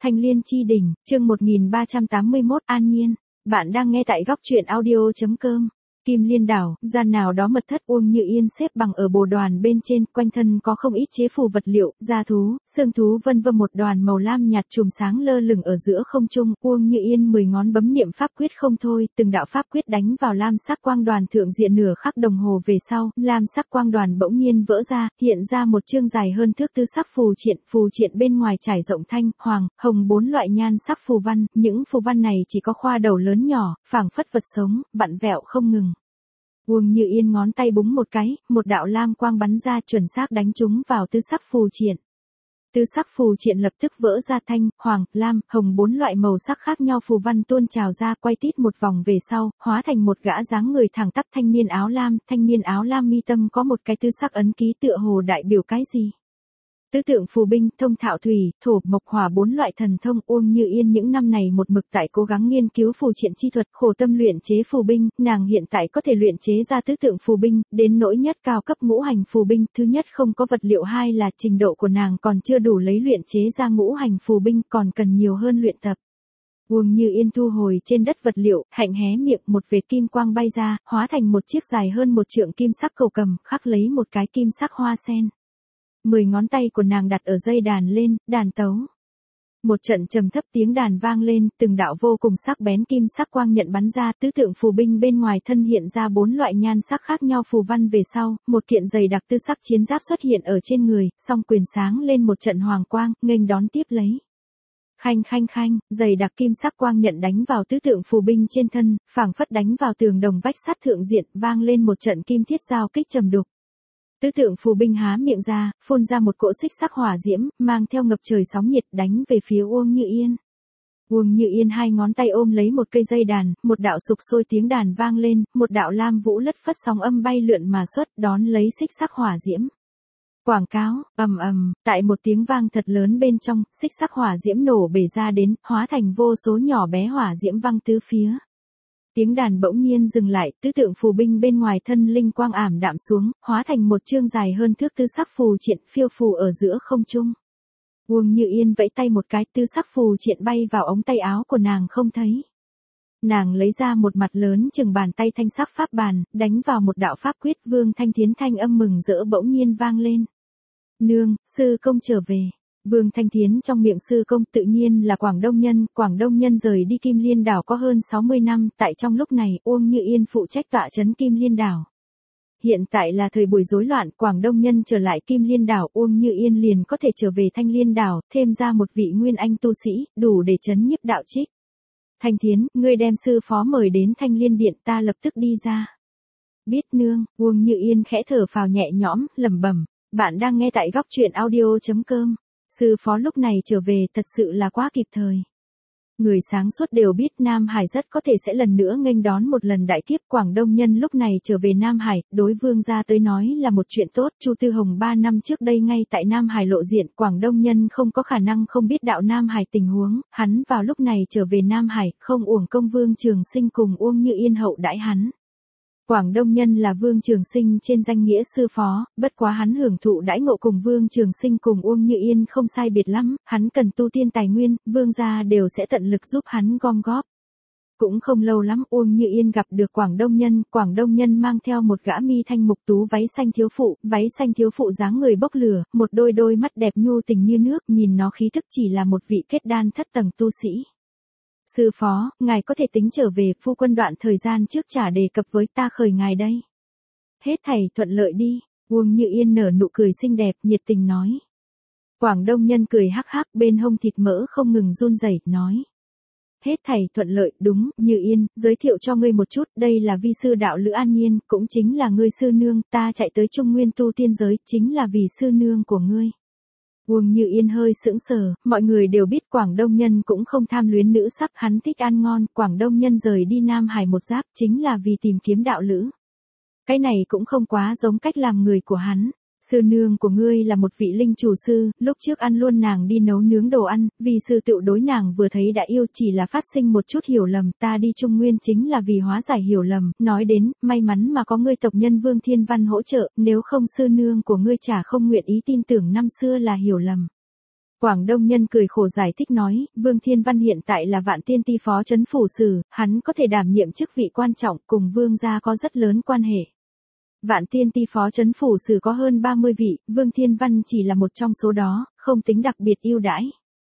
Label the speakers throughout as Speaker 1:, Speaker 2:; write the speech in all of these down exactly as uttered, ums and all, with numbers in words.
Speaker 1: Thanh Liên Chi Đỉnh, chương một nghìn ba trăm tám mươi mốt An Nhiên. Bạn đang nghe tại góc truyện audio chấm com. Kim Liên đảo, gian nào đó mật thất Uông Như Yên xếp bằng ở bồ đoàn bên trên, quanh thân có không ít chế phù vật liệu, da thú, xương thú vân vân một đoàn màu lam nhạt chùm sáng lơ lửng ở giữa không trung. Uông Như Yên mười ngón bấm niệm pháp quyết không thôi, từng đạo pháp quyết đánh vào lam sắc quang đoàn thượng diện. Nửa khắc đồng hồ về sau, lam sắc quang đoàn bỗng nhiên vỡ ra, hiện ra một chương dài hơn thước tư sắc phù triện, phù triện bên ngoài trải rộng thanh, hoàng, hồng bốn loại nhan sắc phù văn, những phù văn này chỉ có khoa đầu lớn nhỏ, phảng phất vật sống, vặn vẹo không ngừng. Uông Như Yên ngón tay búng một cái, một đạo lam quang bắn ra chuẩn xác đánh trúng vào tư sắc phù triện. Tư sắc phù triện lập tức vỡ ra, thanh, hoàng, lam, hồng bốn loại màu sắc khác nhau phù văn tuôn trào ra, quay tít một vòng về sau, hóa thành một gã dáng người thẳng tắp thanh niên áo lam. Thanh niên áo lam mi tâm có một cái tư sắc ấn ký tựa hồ đại biểu cái gì? Tứ tượng phù binh, thông thạo thủy, thổ, mộc hỏa bốn loại thần thông. Uông Như Yên những năm này một mực tại cố gắng nghiên cứu phù triện chi thuật, khổ tâm luyện chế phù binh, nàng hiện tại có thể luyện chế ra tứ tượng phù binh, đến nỗi nhất cao cấp ngũ hành phù binh, thứ nhất không có vật liệu, hai là trình độ của nàng còn chưa đủ lấy luyện chế ra ngũ hành phù binh, còn cần nhiều hơn luyện tập. Uông Như Yên thu hồi trên đất vật liệu, hạnh hé miệng, một vệt kim quang bay ra, hóa thành một chiếc dài hơn một trượng kim sắc cầu cầm, khắc lấy một cái kim sắc hoa sen. Mười ngón tay của nàng đặt ở dây đàn lên, đàn tấu. Một trận trầm thấp tiếng đàn vang lên, từng đạo vô cùng sắc bén kim sắc quang nhận bắn ra, tứ tượng phù binh bên ngoài thân hiện ra bốn loại nhan sắc khác nhau phù văn về sau, một kiện dày đặc tư sắc chiến giáp xuất hiện ở trên người, song quyền sáng lên một trận hoàng quang, nghênh đón tiếp lấy. Khanh khanh khanh, dày đặc kim sắc quang nhận đánh vào tứ tượng phù binh trên thân, phảng phất đánh vào tường đồng vách sắt thượng diện, vang lên một trận kim thiết giao kích trầm đục. Tứ tượng phù binh há miệng ra, phun ra một cỗ xích sắc hỏa diễm, mang theo ngập trời sóng nhiệt đánh về phía Uông Như Yên. Uông Như Yên hai ngón tay ôm lấy một cây dây đàn, một đạo sục sôi tiếng đàn vang lên, một đạo lam vũ lất phất sóng âm bay lượn mà xuất, đón lấy xích sắc hỏa diễm. Quảng cáo, ầm ầm, tại một tiếng vang thật lớn bên trong, xích sắc hỏa diễm nổ bể ra đến, hóa thành vô số nhỏ bé hỏa diễm văng tứ phía. Tiếng đàn bỗng nhiên dừng lại, tứ tượng phù binh bên ngoài thân linh quang ảm đạm xuống, hóa thành một chương dài hơn thước tư sắc phù triện phiêu phù ở giữa không trung. Uông Như Yên vẫy tay một cái, tư sắc phù triện bay vào ống tay áo của nàng không thấy. Nàng lấy ra một mặt lớn chừng bàn tay thanh sắc pháp bàn, đánh vào một đạo pháp quyết. Vương Thanh Thiến thanh âm mừng rỡ bỗng nhiên vang lên. Nương, sư công trở về. Vương Thanh Thiến trong miệng sư công tự nhiên là Quảng Đông Nhân, Quảng Đông Nhân rời đi Kim Liên đảo có hơn sáu mươi năm, tại trong lúc này Uông Như Yên phụ trách tọa trấn Kim Liên đảo. Hiện tại là thời buổi rối loạn, Quảng Đông Nhân trở lại Kim Liên đảo, Uông Như Yên liền có thể trở về Thanh Liên đảo, thêm ra một vị nguyên anh tu sĩ, đủ để trấn nhiếp đạo trích. Thanh Thiến, ngươi đem sư phó mời đến Thanh Liên điện, ta lập tức đi ra. Biết nương. Uông Như Yên khẽ thở phào nhẹ nhõm, lẩm bẩm, bạn đang nghe tại góc truyện audio chấm com. Sư phó lúc này trở về thật sự là quá kịp thời. Người sáng suốt đều biết Nam Hải rất có thể sẽ lần nữa nghênh đón một lần đại kiếp. Quảng Đông Nhân lúc này trở về Nam Hải, đối vương gia tới nói là một chuyện tốt. Chu Tư Hồng ba năm trước đây ngay tại Nam Hải lộ diện, Quảng Đông Nhân không có khả năng không biết đạo Nam Hải tình huống, hắn vào lúc này trở về Nam Hải, không uổng công Vương Trường Sinh cùng Uông Như Yên hậu đãi hắn. Quảng Đông Nhân là Vương Trường Sinh trên danh nghĩa sư phó, bất quá hắn hưởng thụ đãi ngộ cùng Vương Trường Sinh cùng Uông Như Yên không sai biệt lắm, hắn cần tu tiên tài nguyên, vương gia đều sẽ tận lực giúp hắn gom góp. Cũng không lâu lắm Uông Như Yên gặp được Quảng Đông Nhân, Quảng Đông Nhân mang theo một gã mi thanh mục tú váy xanh thiếu phụ, váy xanh thiếu phụ dáng người bốc lửa, một đôi đôi mắt đẹp nhu tình như nước, nhìn nó khí thức chỉ là một vị kết đan thất tầng tu sĩ. Sư phó, ngài có thể tính trở về, phu quân đoạn thời gian trước trả đề cập với ta khởi ngài đây. Hết thảy thuận lợi đi. Uông Như Yên nở nụ cười xinh đẹp, nhiệt tình nói. Quảng Đông Nhân cười hắc hắc, bên hông thịt mỡ không ngừng run rẩy, nói. Hết thảy thuận lợi, đúng, Như Yên, giới thiệu cho ngươi một chút, đây là vi sư đạo Lữ An Nhiên, cũng chính là ngươi sư nương, ta chạy tới Trung Nguyên tu tiên giới, chính là vì sư nương của ngươi. Uông Như Yên hơi sững sờ, mọi người đều biết Quảng Đông Nhân cũng không tham luyến nữ sắc, hắn thích ăn ngon, Quảng Đông Nhân rời đi Nam Hải một giáp chính là vì tìm kiếm đạo lữ. Cái này cũng không quá giống cách làm người của hắn. Sư nương của ngươi là một vị linh chủ sư, lúc trước ăn luôn nàng đi nấu nướng đồ ăn, vì sư tự đối nàng vừa thấy đã yêu, chỉ là phát sinh một chút hiểu lầm, ta đi Trung Nguyên chính là vì hóa giải hiểu lầm, nói đến, may mắn mà có ngươi tộc nhân Vương Thiên Văn hỗ trợ, nếu không sư nương của ngươi chả không nguyện ý tin tưởng năm xưa là hiểu lầm. Quảng Đông Nhân cười khổ giải thích nói, Vương Thiên Văn hiện tại là Vạn Tiên Ti phó trấn phủ sử, hắn có thể đảm nhiệm chức vị quan trọng, cùng Vương gia có rất lớn quan hệ. Vạn Tiên Ti phó trấn phủ sử có hơn ba mươi vị, Vương Thiên Văn chỉ là một trong số đó, không tính đặc biệt ưu đãi.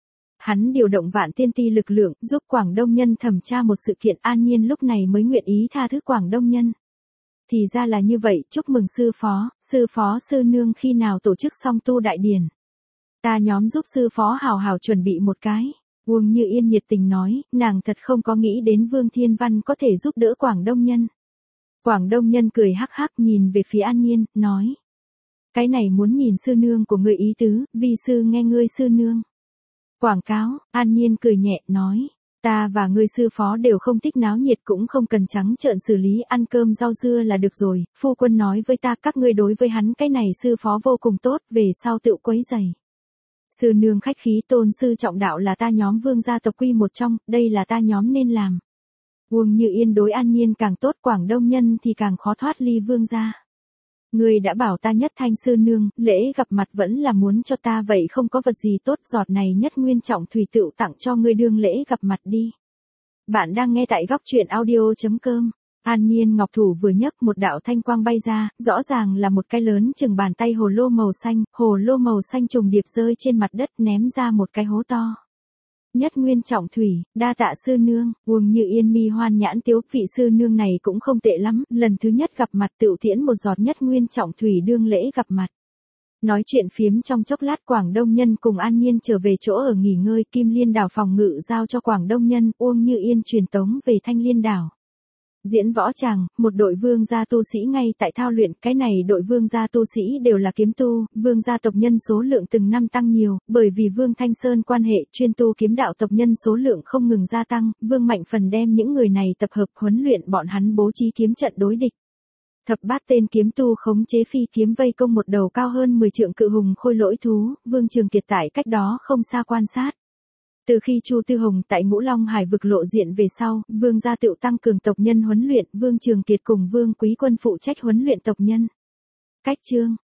Speaker 1: Hắn điều động Vạn Tiên Ti lực lượng, giúp Quảng Đông Nhân thẩm tra một sự kiện, An Nhiên lúc này mới nguyện ý tha thứ Quảng Đông Nhân. Thì ra là như vậy, chúc mừng sư phó, sư phó sư nương khi nào tổ chức xong tu đại điển. Ta nhóm giúp sư phó hào hào chuẩn bị một cái. Uông Như Yên nhiệt tình nói, nàng thật không có nghĩ đến Vương Thiên Văn có thể giúp đỡ Quảng Đông Nhân. Quảng Đông Nhân cười hắc hắc nhìn về phía An Nhiên, nói. Cái này muốn nhìn sư nương của ngươi ý tứ, vi sư nghe ngươi sư nương. Quảng cáo, An Nhiên cười nhẹ, nói. Ta và ngươi sư phó đều không thích náo nhiệt, cũng không cần trắng trợn xử lý, ăn cơm rau dưa là được rồi, phu quân nói với ta các ngươi đối với hắn cái này sư phó vô cùng tốt, về sau tự quấy giày. Sư nương khách khí, tôn sư trọng đạo là ta nhóm Vương gia tộc quy một trong, đây là ta nhóm nên làm. Uông Như Yên đối An Nhiên càng tốt, Quảng Đông Nhân thì càng khó thoát ly Vương gia. Ngươi đã bảo ta nhất thanh sư nương, lễ gặp mặt vẫn là muốn cho ta, vậy không có vật gì tốt, giọt này nhất nguyên trọng thủy tựu tặng cho ngươi đương lễ gặp mặt đi. Bạn đang nghe tại góc truyện audio chấm com. An Nhiên ngọc thủ vừa nhấc, một đạo thanh quang bay ra, rõ ràng là một cái lớn chừng bàn tay hồ lô màu xanh, hồ lô màu xanh trùng điệp rơi trên mặt đất, ném ra một cái hố to. Nhất nguyên trọng thủy, đa tạ sư nương. Uông Như Yên mi hoan nhãn tiếu, vị sư nương này cũng không tệ lắm, lần thứ nhất gặp mặt tựu tiễn một giọt nhất nguyên trọng thủy đương lễ gặp mặt. Nói chuyện phiếm trong chốc lát, Quảng Đông Nhân cùng An Nhiên trở về chỗ ở nghỉ ngơi, Kim Liên đảo phòng ngự giao cho Quảng Đông Nhân, Uông Như Yên truyền tống về Thanh Liên đảo. Diễn võ tràng, một đội vương gia tu sĩ ngay tại thao luyện, cái này đội vương gia tu sĩ đều là kiếm tu, vương gia tộc nhân số lượng từng năm tăng nhiều, bởi vì Vương Thanh Sơn quan hệ, chuyên tu kiếm đạo tộc nhân số lượng không ngừng gia tăng, Vương Mạnh Phần đem những người này tập hợp huấn luyện bọn hắn bố trí kiếm trận đối địch. Thập bát tên kiếm tu khống chế phi kiếm vây công một đầu cao hơn mười trượng cự hùng khôi lỗi thú, Vương Trường Kiệt tại cách đó không xa quan sát. Từ khi Chu Tư Hồng tại Ngũ Long Hải vực lộ diện về sau, Vương gia tựu tăng cường tộc nhân huấn luyện, Vương Trường Kiệt cùng Vương Quý Quân phụ trách huấn luyện tộc nhân. Cách chương